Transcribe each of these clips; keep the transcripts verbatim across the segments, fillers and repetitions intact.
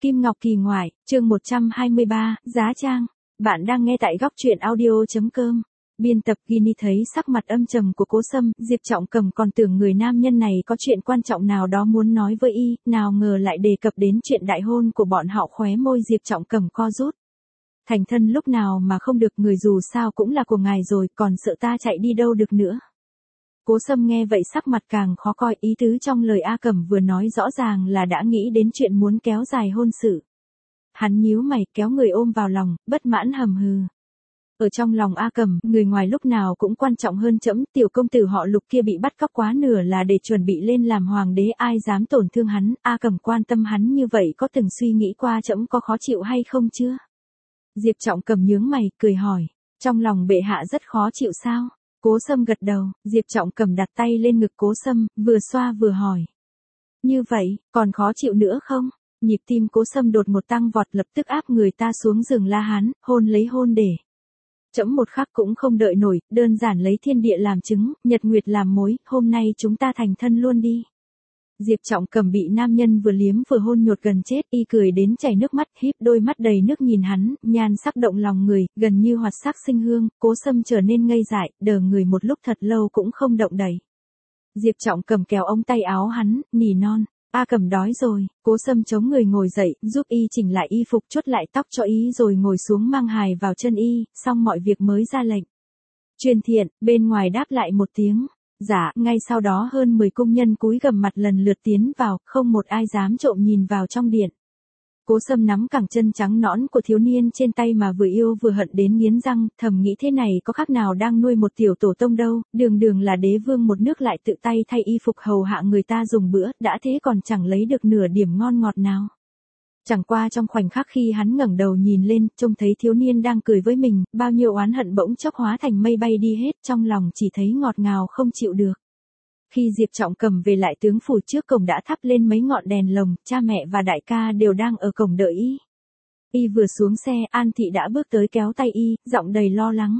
Kim Ngọc Kỳ ngoại, chương một trăm hai mươi ba, giá trang. Bạn đang nghe tại góc truyện audio.com. Biên tập Gini thấy sắc mặt âm trầm của Cố Sâm, Diệp Trọng Cầm còn tưởng người nam nhân này có chuyện quan trọng nào đó muốn nói với y, nào ngờ lại đề cập đến chuyện đại hôn của bọn họ. Khóe môi Diệp Trọng Cầm co rút. Thành thân lúc nào mà không được, người dù sao cũng là của ngài rồi, còn sợ ta chạy đi đâu được nữa. Cố Sâm nghe vậy sắc mặt càng khó coi, ý tứ trong lời A Cẩm vừa nói rõ ràng là đã nghĩ đến chuyện muốn kéo dài hôn sự. Hắn nhíu mày, kéo người ôm vào lòng, bất mãn hầm hừ. Ở trong lòng A Cẩm, người ngoài lúc nào cũng quan trọng hơn trẫm, tiểu công tử họ Lục kia bị bắt cóc quá nửa là để chuẩn bị lên làm hoàng đế, ai dám tổn thương hắn. A Cẩm quan tâm hắn như vậy có từng suy nghĩ qua trẫm có khó chịu hay không chưa? Diệp Trọng Cầm nhướng mày, cười hỏi, trong lòng bệ hạ rất khó chịu sao? Cố Sâm gật đầu, Diệp Trọng Cầm đặt tay lên ngực Cố Sâm, vừa xoa vừa hỏi. Như vậy, còn khó chịu nữa không? Nhịp tim Cố Sâm đột một tăng vọt, lập tức áp người ta xuống giường la hán, hôn lấy hôn để. Trẫm một khắc cũng không đợi nổi, đơn giản lấy thiên địa làm chứng, nhật nguyệt làm mối, hôm nay chúng ta thành thân luôn đi. Diệp Trọng Cầm bị nam nhân vừa liếm vừa hôn nhột gần chết, y cười đến chảy nước mắt, híp đôi mắt đầy nước nhìn hắn, nhan sắc động lòng người, gần như hoạt sắc sinh hương. Cố Sâm trở nên ngây dại, đờ người một lúc thật lâu cũng không động đậy. Diệp Trọng Cầm kéo ống tay áo hắn, nỉ non, A Cẩm đói rồi. Cố Sâm chống người ngồi dậy, giúp y chỉnh lại y phục, chốt lại tóc cho y rồi ngồi xuống mang hài vào chân y, xong mọi việc mới ra lệnh. Truyền thiện, bên ngoài đáp lại một tiếng. Dạ, ngay sau đó hơn mười cung nhân cúi gằm mặt lần lượt tiến vào, không một ai dám trộm nhìn vào trong điện. Cố Sâm nắm cẳng chân trắng nõn của thiếu niên trên tay mà vừa yêu vừa hận đến nghiến răng, thầm nghĩ thế này có khác nào đang nuôi một tiểu tổ tông đâu, đường đường là đế vương một nước lại tự tay thay y phục hầu hạ người ta dùng bữa, đã thế còn chẳng lấy được nửa điểm ngon ngọt nào. Chẳng qua trong khoảnh khắc khi hắn ngẩng đầu nhìn lên, trông thấy thiếu niên đang cười với mình, bao nhiêu oán hận bỗng chốc hóa thành mây bay đi hết, trong lòng chỉ thấy ngọt ngào không chịu được. Khi Diệp Trọng Cầm về lại tướng phủ, trước cổng đã thắp lên mấy ngọn đèn lồng, cha mẹ và đại ca đều đang ở cổng đợi y. Y vừa xuống xe, An Thị đã bước tới kéo tay y, giọng đầy lo lắng.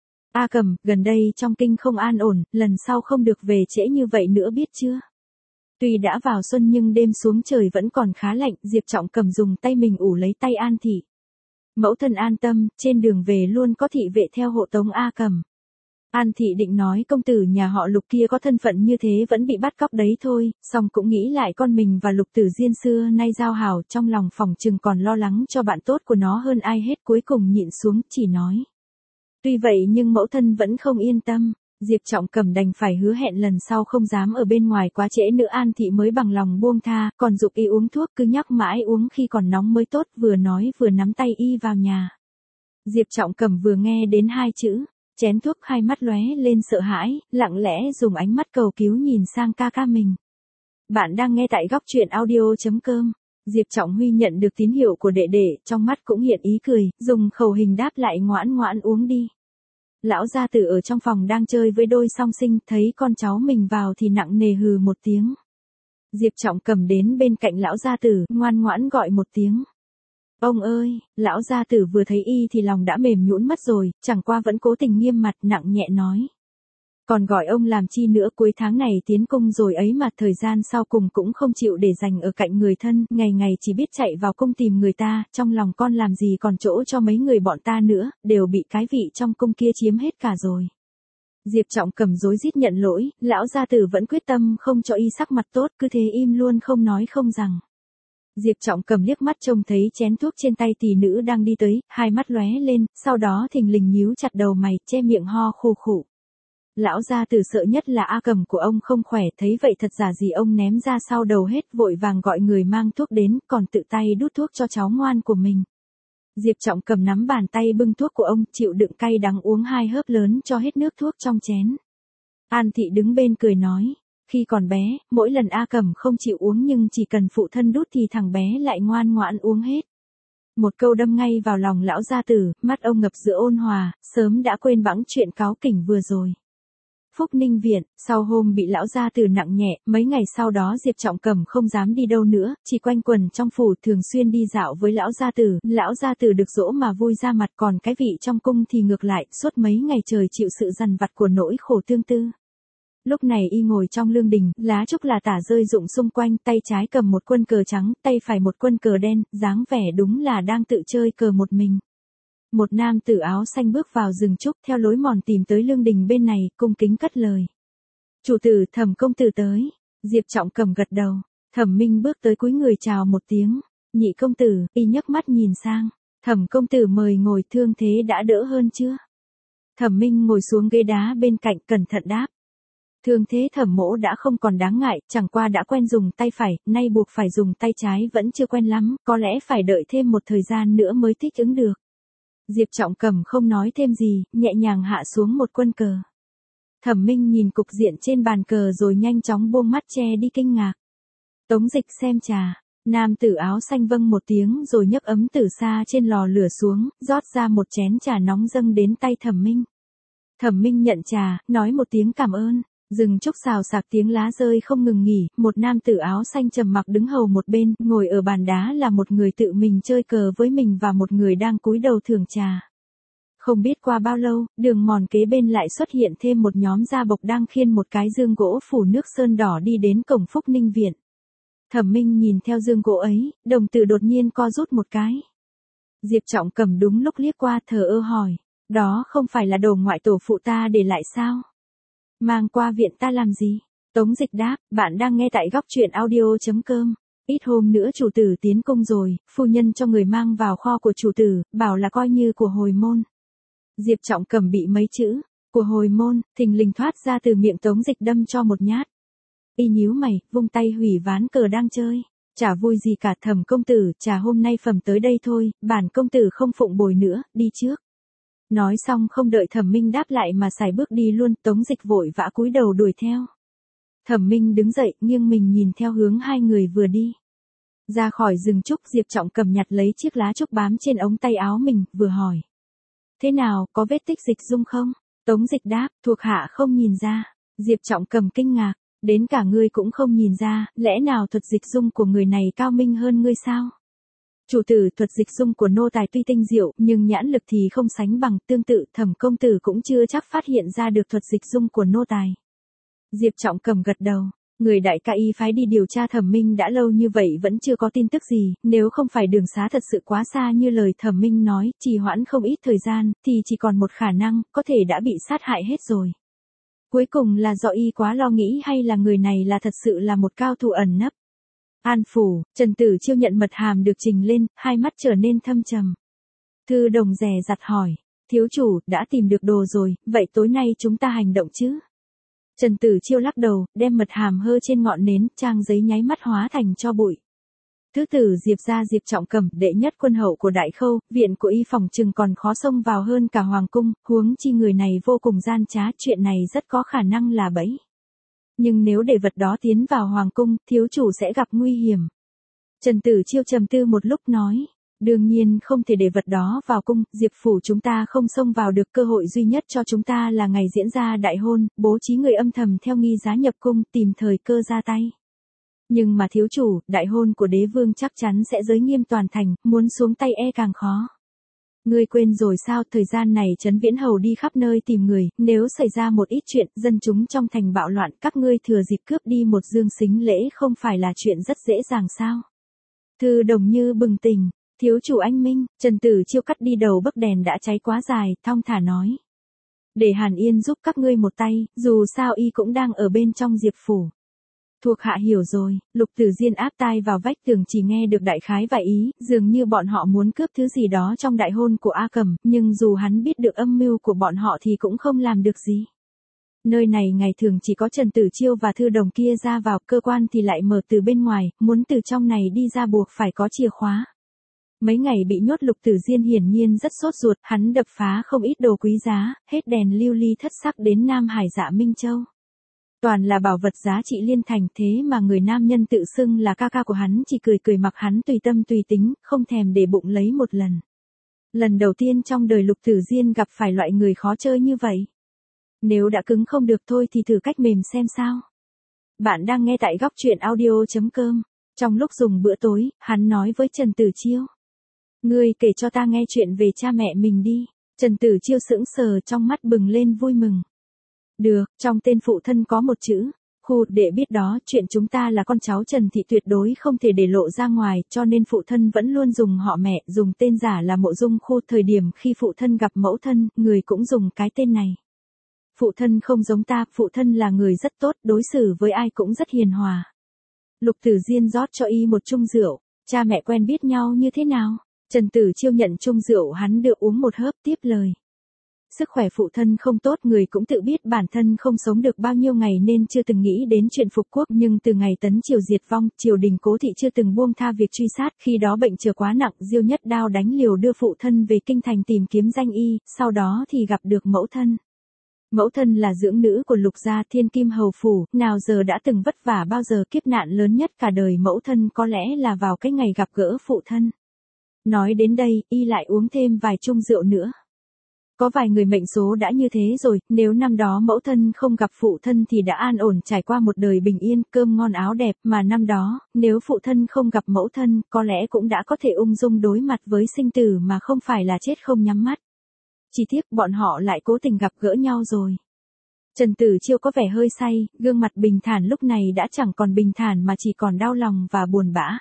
A Cầm, gần đây trong kinh không an ổn, lần sau không được về trễ như vậy nữa biết chưa? Tuy đã vào xuân nhưng đêm xuống trời vẫn còn khá lạnh, Diệp Trọng Cầm dùng tay mình ủ lấy tay An Thị. Mẫu thân an tâm, trên đường về luôn có thị vệ theo hộ tống A Cầm. An Thị định nói công tử nhà họ Lục kia có thân phận như thế vẫn bị bắt cóc đấy thôi, song cũng nghĩ lại con mình và Lục Tử Diên xưa nay giao hảo, trong lòng phòng chừng còn lo lắng cho bạn tốt của nó hơn ai hết, cuối cùng nhịn xuống, chỉ nói. Tuy vậy nhưng mẫu thân vẫn không yên tâm. Diệp Trọng Cầm đành phải hứa hẹn lần sau không dám ở bên ngoài quá trễ nữa. An Thị mới bằng lòng buông tha, còn giục y uống thuốc, cứ nhắc mãi uống khi còn nóng mới tốt, vừa nói vừa nắm tay y vào nhà. Diệp Trọng Cầm vừa nghe đến hai chữ chén thuốc, hai mắt lóe lên sợ hãi, lặng lẽ dùng ánh mắt cầu cứu nhìn sang ca ca mình. Bạn đang nghe tại góc truyện audio.com. Diệp Trọng Huy nhận được tín hiệu của đệ đệ, trong mắt cũng hiện ý cười, dùng khẩu hình đáp lại, ngoãn ngoãn uống đi. Lão gia tử ở trong phòng đang chơi với đôi song sinh, thấy con cháu mình vào thì nặng nề hừ một tiếng. Diệp Trọng Cầm đến bên cạnh lão gia tử, ngoan ngoãn gọi một tiếng. Ông ơi, lão gia tử vừa thấy y thì lòng đã mềm nhũn mất rồi, chẳng qua vẫn cố tình nghiêm mặt nặng nhẹ nói. Còn gọi ông làm chi nữa, cuối tháng này tiến cung rồi ấy mà, thời gian sau cùng cũng không chịu để dành ở cạnh người thân, ngày ngày chỉ biết chạy vào cung tìm người ta, trong lòng con làm gì còn chỗ cho mấy người bọn ta nữa, đều bị cái vị trong cung kia chiếm hết cả rồi. Diệp Trọng Cầm rối rít nhận lỗi, lão gia tử vẫn quyết tâm không cho y sắc mặt tốt, cứ thế im luôn không nói không rằng. Diệp Trọng Cầm liếc mắt trông thấy chén thuốc trên tay tỷ nữ đang đi tới, hai mắt lóe lên, sau đó thình lình nhíu chặt đầu mày, che miệng ho khô khụ. Lão gia tử sợ nhất là A Cẩm của ông không khỏe, thấy vậy thật giả gì ông ném ra sau đầu hết, vội vàng gọi người mang thuốc đến, còn tự tay đút thuốc cho cháu ngoan của mình. Diệp Trọng Cầm nắm bàn tay bưng thuốc của ông, chịu đựng cay đắng uống hai hớp lớn cho hết nước thuốc trong chén. An Thị đứng bên cười nói, khi còn bé, mỗi lần A Cẩm không chịu uống nhưng chỉ cần phụ thân đút thì thằng bé lại ngoan ngoãn uống hết. Một câu đâm ngay vào lòng lão gia tử, mắt ông ngập giữa ôn hòa, sớm đã quên bẵng chuyện cáu kỉnh vừa rồi. Phúc Ninh Viện, sau hôm bị lão gia tử nặng nhẹ, mấy ngày sau đó Diệp Trọng Cầm không dám đi đâu nữa, chỉ quanh quẩn trong phủ, thường xuyên đi dạo với lão gia tử, lão gia tử được dỗ mà vui ra mặt, còn cái vị trong cung thì ngược lại, suốt mấy ngày trời chịu sự dằn vặt của nỗi khổ tương tư. Lúc này y ngồi trong lương đình, lá trúc là tả rơi rụng xung quanh, tay trái cầm một quân cờ trắng, tay phải một quân cờ đen, dáng vẻ đúng là đang tự chơi cờ một mình. Một nam tử áo xanh bước vào rừng trúc theo lối mòn tìm tới lương đình bên này, cung kính cất lời. Chủ tử, Thẩm công tử tới. Diệp Trọng Cầm gật đầu. Thẩm Minh bước tới cúi người chào một tiếng. Nhị công tử, y nhấc mắt nhìn sang. Thẩm công tử mời ngồi, thương thế đã đỡ hơn chưa? Thẩm Minh ngồi xuống ghế đá bên cạnh cẩn thận đáp. Thương thế Thẩm mỗ đã không còn đáng ngại, chẳng qua đã quen dùng tay phải, nay buộc phải dùng tay trái vẫn chưa quen lắm, có lẽ phải đợi thêm một thời gian nữa mới thích ứng được. Diệp Trọng Cầm không nói thêm gì, nhẹ nhàng hạ xuống một quân cờ. Thẩm Minh nhìn cục diện trên bàn cờ rồi nhanh chóng buông mắt che đi kinh ngạc. Tống Dịch xem trà. Nam tử áo xanh vâng một tiếng rồi nhấc ấm từ xa trên lò lửa xuống, rót ra một chén trà nóng dâng đến tay Thẩm Minh. Thẩm Minh nhận trà, nói một tiếng cảm ơn. Rừng trúc xào xạc tiếng lá rơi không ngừng nghỉ, một nam tử áo xanh trầm mặc đứng hầu một bên, ngồi ở bàn đá là một người tự mình chơi cờ với mình và một người đang cúi đầu thưởng trà. Không biết qua bao lâu, đường mòn kế bên lại xuất hiện thêm một nhóm gia bộc đang khiêng một cái dương gỗ phủ nước sơn đỏ đi đến cổng Phúc Ninh Viện. Thẩm Minh nhìn theo dương gỗ ấy, đồng tử đột nhiên co rút một cái. Diệp Trọng Cầm đúng lúc liếc qua thờ ơ hỏi, đó không phải là đồ ngoại tổ phụ ta để lại sao? Mang qua viện ta làm gì? Tống Dịch đáp, bạn đang nghe tại góc truyện audio chấm com. Ít hôm nữa chủ tử tiến cung rồi, phu nhân cho người mang vào kho của chủ tử, bảo là coi như của hồi môn. Diệp Trọng Cầm bị mấy chữ, của hồi môn, thình lình thoát ra từ miệng Tống Dịch đâm cho một nhát. Y nhíu mày, vung tay hủy ván cờ đang chơi. Chả vui gì cả Thẩm công tử, trà hôm nay phẩm tới đây thôi, bản công tử không phụng bồi nữa, đi trước. Nói xong không đợi Thẩm Minh đáp lại mà sải bước đi luôn, Tống Dịch vội vã cúi đầu đuổi theo. Thẩm Minh đứng dậy, nghiêng mình nhìn theo hướng hai người vừa đi. Ra khỏi rừng trúc, Diệp Trọng Cầm nhặt lấy chiếc lá trúc bám trên ống tay áo mình, vừa hỏi. Thế nào, có vết tích dịch dung không? Tống Dịch đáp, thuộc hạ không nhìn ra. Diệp Trọng Cầm kinh ngạc, đến cả ngươi cũng không nhìn ra, lẽ nào thuật dịch dung của người này cao minh hơn ngươi sao? Chủ tử, thuật dịch dung của nô tài tuy tinh diệu, nhưng nhãn lực thì không sánh bằng, tương tự Thẩm công tử cũng chưa chắc phát hiện ra được thuật dịch dung của nô tài. Diệp Trọng Cầm gật đầu, người đại ca y phái đi điều tra Thẩm Minh đã lâu như vậy vẫn chưa có tin tức gì, nếu không phải đường xá thật sự quá xa như lời Thẩm Minh nói, trì hoãn không ít thời gian, thì chỉ còn một khả năng, có thể đã bị sát hại hết rồi. Cuối cùng là do y quá lo nghĩ hay là người này là thật sự là một cao thủ ẩn nấp. An phủ, Trần Tử Chiêu nhận mật hàm được trình lên, hai mắt trở nên thâm trầm. Thư Đồng dè dặt hỏi, thiếu chủ, đã tìm được đồ rồi, vậy tối nay chúng ta hành động chứ? Trần Tử Chiêu lắc đầu, đem mật hàm hơ trên ngọn nến, trang giấy nháy mắt hóa thành tro bụi. Thứ tử Diệp gia Diệp Trọng Cầm, đệ nhất quân hậu của Đại Khâu, viện của y phòng trừng còn khó xông vào hơn cả hoàng cung, huống chi người này vô cùng gian trá, chuyện này rất có khả năng là bẫy. Nhưng nếu để vật đó tiến vào hoàng cung, thiếu chủ sẽ gặp nguy hiểm. Trần Tử Chiêu trầm tư một lúc nói, đương nhiên không thể để vật đó vào cung, Diệp phủ chúng ta không xông vào được, cơ hội duy nhất cho chúng ta là ngày diễn ra đại hôn, bố trí người âm thầm theo nghi giá nhập cung, tìm thời cơ ra tay. Nhưng mà thiếu chủ, đại hôn của đế vương chắc chắn sẽ giới nghiêm toàn thành, muốn xuống tay e càng khó. Ngươi quên rồi sao, thời gian này Trấn Viễn Hầu đi khắp nơi tìm người, nếu xảy ra một ít chuyện, dân chúng trong thành bạo loạn, các ngươi thừa dịp cướp đi một dương xính lễ không phải là chuyện rất dễ dàng sao? Thư Đồng như bừng tỉnh, thiếu chủ anh minh, Trần Tử Chiêu cắt đi đầu bấc đèn đã cháy quá dài, thong thả nói. Để Hàn Yên giúp các ngươi một tay, dù sao y cũng đang ở bên trong Diệp phủ. Thuộc hạ hiểu rồi, Lục Tử Diên áp tai vào vách tường chỉ nghe được đại khái vài ý, dường như bọn họ muốn cướp thứ gì đó trong đại hôn của A Cầm, nhưng dù hắn biết được âm mưu của bọn họ thì cũng không làm được gì. Nơi này ngày thường chỉ có Trần Tử Chiêu và Thư Đồng kia ra vào, cơ quan thì lại mở từ bên ngoài, muốn từ trong này đi ra buộc phải có chìa khóa. Mấy ngày bị nhốt Lục Tử Diên hiển nhiên rất sốt ruột, hắn đập phá không ít đồ quý giá, hết đèn lưu ly thất sắc đến Nam Hải Dạ Minh Châu. Toàn là bảo vật giá trị liên thành, thế mà người nam nhân tự xưng là ca ca của hắn chỉ cười cười mặc hắn tùy tâm tùy tính, không thèm để bụng lấy một lần. Lần đầu tiên trong đời Lục Tử Diên gặp phải loại người khó chơi như vậy. Nếu đã cứng không được thôi thì thử cách mềm xem sao. Bạn đang nghe tại góc truyện audio chấm com. Trong lúc dùng bữa tối, hắn nói với Trần Tử Chiêu. Ngươi kể cho ta nghe chuyện về cha mẹ mình đi. Trần Tử Chiêu sững sờ, trong mắt bừng lên vui mừng. Được, trong tên phụ thân có một chữ. Khu, để biết đó, chuyện chúng ta là con cháu Trần Thị tuyệt đối không thể để lộ ra ngoài, cho nên phụ thân vẫn luôn dùng họ mẹ, dùng tên giả là Mộ Dung Khu. Thời điểm khi phụ thân gặp mẫu thân, người cũng dùng cái tên này. Phụ thân không giống ta, phụ thân là người rất tốt, đối xử với ai cũng rất hiền hòa. Lục Tử Diên rót cho y một chung rượu, cha mẹ quen biết nhau như thế nào? Trần Tử Chiêu nhận chung rượu hắn được uống một hớp tiếp lời. Sức khỏe phụ thân không tốt, người cũng tự biết bản thân không sống được bao nhiêu ngày nên chưa từng nghĩ đến chuyện phục quốc, nhưng từ ngày Tấn Triều diệt vong, triều đình Cố Thị chưa từng buông tha việc truy sát, khi đó bệnh trở quá nặng, Diêu Nhất Đao đánh liều đưa phụ thân về kinh thành tìm kiếm danh y, sau đó thì gặp được mẫu thân. Mẫu thân là dưỡng nữ của Lục gia Thiên Kim hầu phủ, nào giờ đã từng vất vả bao giờ, kiếp nạn lớn nhất cả đời mẫu thân có lẽ là vào cái ngày gặp gỡ phụ thân. Nói đến đây, y lại uống thêm vài chung rượu nữa. Có vài người mệnh số đã như thế rồi, nếu năm đó mẫu thân không gặp phụ thân thì đã an ổn trải qua một đời bình yên, cơm ngon áo đẹp, mà năm đó, nếu phụ thân không gặp mẫu thân, có lẽ cũng đã có thể ung dung đối mặt với sinh tử mà không phải là chết không nhắm mắt. Chỉ tiếc bọn họ lại cố tình gặp gỡ nhau rồi. Trần Tử Chiêu có vẻ hơi say, gương mặt bình thản lúc này đã chẳng còn bình thản mà chỉ còn đau lòng và buồn bã.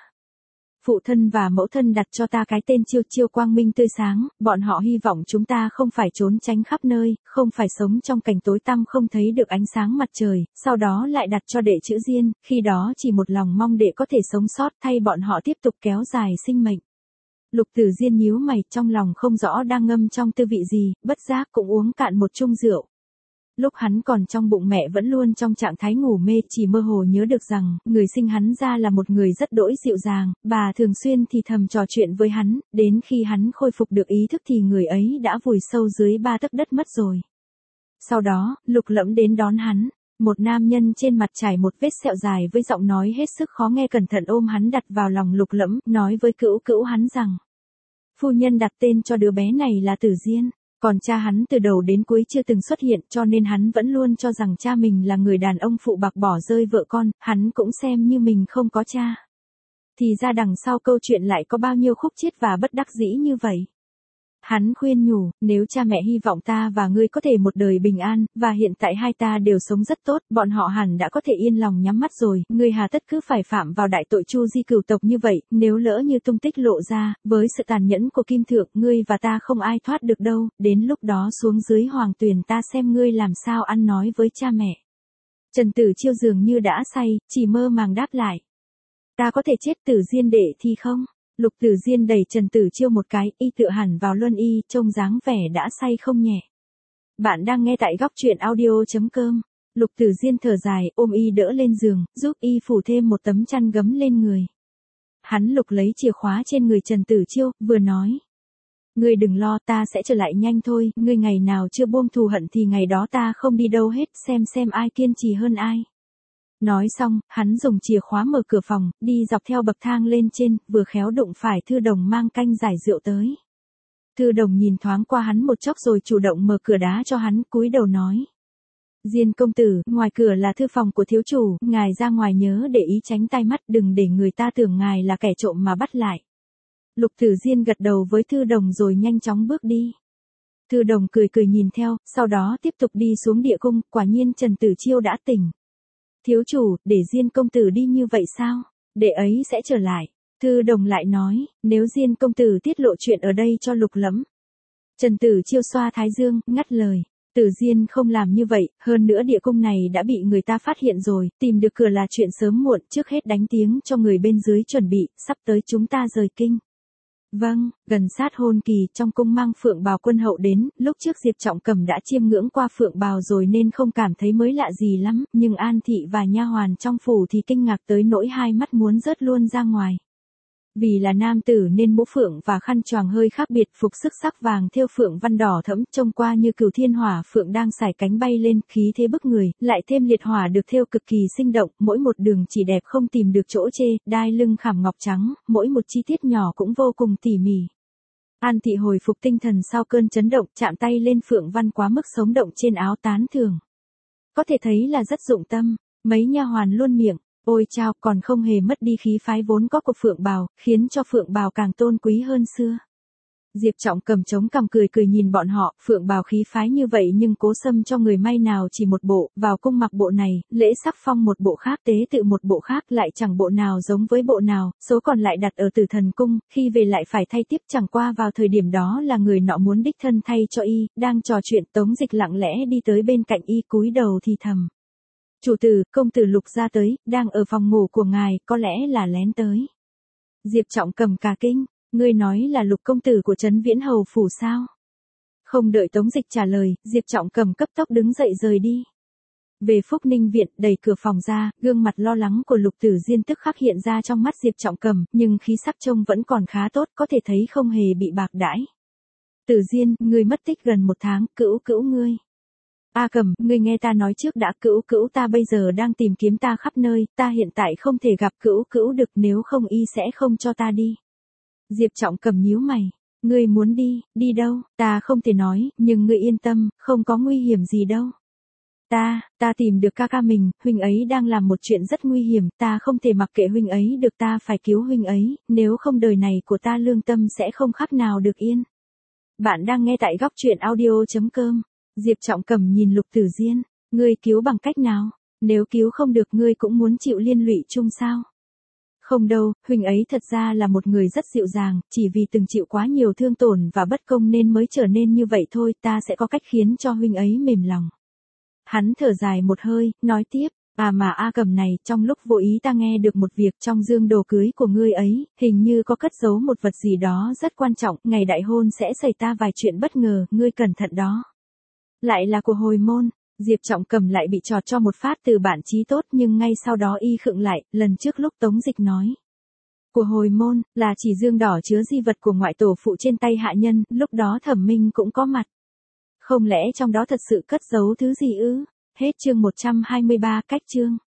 Phụ thân và mẫu thân đặt cho ta cái tên Chiêu, Chiêu quang minh tươi sáng, bọn họ hy vọng chúng ta không phải trốn tránh khắp nơi, không phải sống trong cảnh tối tăm không thấy được ánh sáng mặt trời, sau đó lại đặt cho đệ chữ Diên, khi đó chỉ một lòng mong đệ có thể sống sót thay bọn họ tiếp tục kéo dài sinh mệnh. Lục Tử Diên nhíu mày, trong lòng không rõ đang ngâm trong tư vị gì, bất giác cũng uống cạn một chung rượu. Lúc hắn còn trong bụng mẹ vẫn luôn trong trạng thái ngủ mê, chỉ mơ hồ nhớ được rằng, người sinh hắn ra là một người rất đỗi dịu dàng, bà thường xuyên thì thầm trò chuyện với hắn, đến khi hắn khôi phục được ý thức thì người ấy đã vùi sâu dưới ba tấc đất mất rồi. Sau đó, Lục Lẫm đến đón hắn, một nam nhân trên mặt trải một vết sẹo dài với giọng nói hết sức khó nghe cẩn thận ôm hắn đặt vào lòng Lục Lẫm, nói với cữu cữu hắn rằng, phu nhân đặt tên cho đứa bé này là Tử Diên. Còn cha hắn từ đầu đến cuối chưa từng xuất hiện, cho nên hắn vẫn luôn cho rằng cha mình là người đàn ông phụ bạc bỏ rơi vợ con, hắn cũng xem như mình không có cha. Thì ra đằng sau câu chuyện lại có bao nhiêu khúc chiết và bất đắc dĩ như vậy. Hắn khuyên nhủ, nếu cha mẹ hy vọng ta và ngươi có thể một đời bình an, và hiện tại hai ta đều sống rất tốt, bọn họ hẳn đã có thể yên lòng nhắm mắt rồi, ngươi hà tất cứ phải phạm vào đại tội chu di cửu tộc như vậy, nếu lỡ như tung tích lộ ra, với sự tàn nhẫn của Kim Thượng, ngươi và ta không ai thoát được đâu, đến lúc đó xuống dưới hoàng tuyền ta xem ngươi làm sao ăn nói với cha mẹ. Trần Tử Chiêu dường như đã say, chỉ mơ màng đáp lại. Ta có thể chết Tử Diên đệ thì không? Lục Tử Diên đẩy Trần Tử Chiêu một cái, y tựa hẳn vào luân y, trông dáng vẻ đã say không nhẹ. Bạn đang nghe tại góc truyện audio chấm com. Lục Tử Diên thở dài, ôm y đỡ lên giường, giúp y phủ thêm một tấm chăn gấm lên người. Hắn lục lấy chìa khóa trên người Trần Tử Chiêu, vừa nói. Ngươi đừng lo, ta sẽ trở lại nhanh thôi, ngươi ngày nào chưa buông thù hận thì ngày đó ta không đi đâu hết, xem xem ai kiên trì hơn ai. Nói xong, hắn dùng chìa khóa mở cửa phòng, đi dọc theo bậc thang lên trên, vừa khéo đụng phải Thư Đồng mang canh giải rượu tới. Thư Đồng nhìn thoáng qua hắn một chốc rồi chủ động mở cửa đá cho hắn, cúi đầu nói. Diên công tử, ngoài cửa là thư phòng của thiếu chủ, ngài ra ngoài nhớ để ý tránh tai mắt, đừng để người ta tưởng ngài là kẻ trộm mà bắt lại. Lục Tử Diên gật đầu với Thư Đồng rồi nhanh chóng bước đi. Thư Đồng cười cười nhìn theo, sau đó tiếp tục đi xuống địa cung, quả nhiên Trần Tử Chiêu đã tỉnh. Thiếu chủ, để Diên công tử đi như vậy sao? Đệ ấy sẽ trở lại. Thư Đồng lại nói, nếu Diên công tử tiết lộ chuyện ở đây cho Lục Lẫm. Trần Tử Chiêu xoa thái dương, ngắt lời. Tử Diên không làm như vậy, hơn nữa địa cung này đã bị người ta phát hiện rồi, tìm được cửa là chuyện sớm muộn, trước hết đánh tiếng cho người bên dưới chuẩn bị, sắp tới chúng ta rời kinh. Vâng, gần sát hôn kỳ, trong cung mang Phượng Bào quân hậu đến, lúc trước Diệp Trọng Cẩm đã chiêm ngưỡng qua Phượng Bào rồi nên không cảm thấy mới lạ gì lắm, nhưng An thị và nha hoàn trong phủ thì kinh ngạc tới nỗi hai mắt muốn rớt luôn ra ngoài. Vì là nam tử nên mũ phượng và khăn choàng hơi khác biệt, phục sức sắc vàng thêu phượng văn đỏ thẫm, trông qua như cửu thiên hỏa phượng đang sải cánh bay lên, khí thế bức người, lại thêm liệt hỏa được thêu cực kỳ sinh động, mỗi một đường chỉ đẹp không tìm được chỗ chê, đai lưng khảm ngọc trắng, mỗi một chi tiết nhỏ cũng vô cùng tỉ mỉ. An thị hồi phục tinh thần sau cơn chấn động, chạm tay lên phượng văn quá mức sống động trên áo tán thưởng. Có thể thấy là rất dụng tâm, mấy nha hoàn luôn miệng. Ôi chao, còn không hề mất đi khí phái vốn có của Phượng Bào, khiến cho Phượng Bào càng tôn quý hơn xưa. Diệp Trọng Cầm chống cằm cười cười nhìn bọn họ, Phượng bào khí phái như vậy nhưng Cố Sâm cho người may nào chỉ một bộ, vào cung mặc bộ này, lễ sắc phong một bộ khác, tế tự một bộ khác, lại chẳng bộ nào giống với bộ nào, số còn lại đặt ở Tử Thần cung, khi về lại phải thay tiếp, chẳng qua vào thời điểm đó là người nọ muốn đích thân thay cho y, đang trò chuyện Tống Dịch lặng lẽ đi tới bên cạnh y cúi đầu thì thầm. Chủ tử, công tử Lục ra tới, đang ở phòng ngủ của ngài, có lẽ là lén tới. Diệp Trọng Cầm cả kinh. Ngươi nói là Lục công tử của Trấn Viễn Hầu phủ sao? Không đợi Tống Dịch trả lời, Diệp Trọng Cầm cấp tốc đứng dậy rời đi. Về Phúc Ninh viện, đẩy cửa phòng ra, gương mặt lo lắng của Lục Tử Diên tức khắc hiện ra trong mắt Diệp Trọng Cầm, nhưng khí sắc trông vẫn còn khá tốt, có thể thấy không hề bị bạc đãi. Tử Diên, ngươi mất tích gần một tháng, cữu cữu ngươi. A Cầm, ngươi nghe ta nói trước đã, cữu cữu ta bây giờ đang tìm kiếm ta khắp nơi, ta hiện tại không thể gặp cữu cữu được, nếu không y sẽ không cho ta đi. Diệp Trọng Cầm nhíu mày, ngươi muốn đi, đi đâu, ta không thể nói, nhưng ngươi yên tâm, không có nguy hiểm gì đâu. Ta, ta tìm được ca ca mình, huynh ấy đang làm một chuyện rất nguy hiểm, ta không thể mặc kệ huynh ấy được, ta phải cứu huynh ấy, nếu không đời này của ta lương tâm sẽ không khắc nào được yên. Bạn đang nghe tại góc truyện audio chấm com. Diệp Trọng Cầm nhìn Lục Tử Diên, ngươi cứu bằng cách nào, nếu cứu không được ngươi cũng muốn chịu liên lụy chung sao? Không đâu, huynh ấy thật ra là một người rất dịu dàng, chỉ vì từng chịu quá nhiều thương tổn và bất công nên mới trở nên như vậy thôi, ta sẽ có cách khiến cho huynh ấy mềm lòng. Hắn thở dài một hơi, nói tiếp, à mà A Cầm này, trong lúc vô ý ta nghe được một việc trong dương đồ cưới của ngươi ấy, hình như có cất giấu một vật gì đó rất quan trọng, ngày đại hôn sẽ xảy ra vài chuyện bất ngờ, ngươi cẩn thận đó. Lại là của hồi môn. Diệp Trọng Cầm lại bị trọt cho một phát từ bản chí tốt nhưng ngay sau đó y khựng lại, lần trước lúc Tống Dịch nói. Của hồi môn, là chỉ dương đỏ chứa di vật của ngoại tổ phụ trên tay hạ nhân, lúc đó Thẩm Minh cũng có mặt. Không lẽ trong đó thật sự cất giấu thứ gì ư? Hết chương một trăm hai mươi ba cách chương.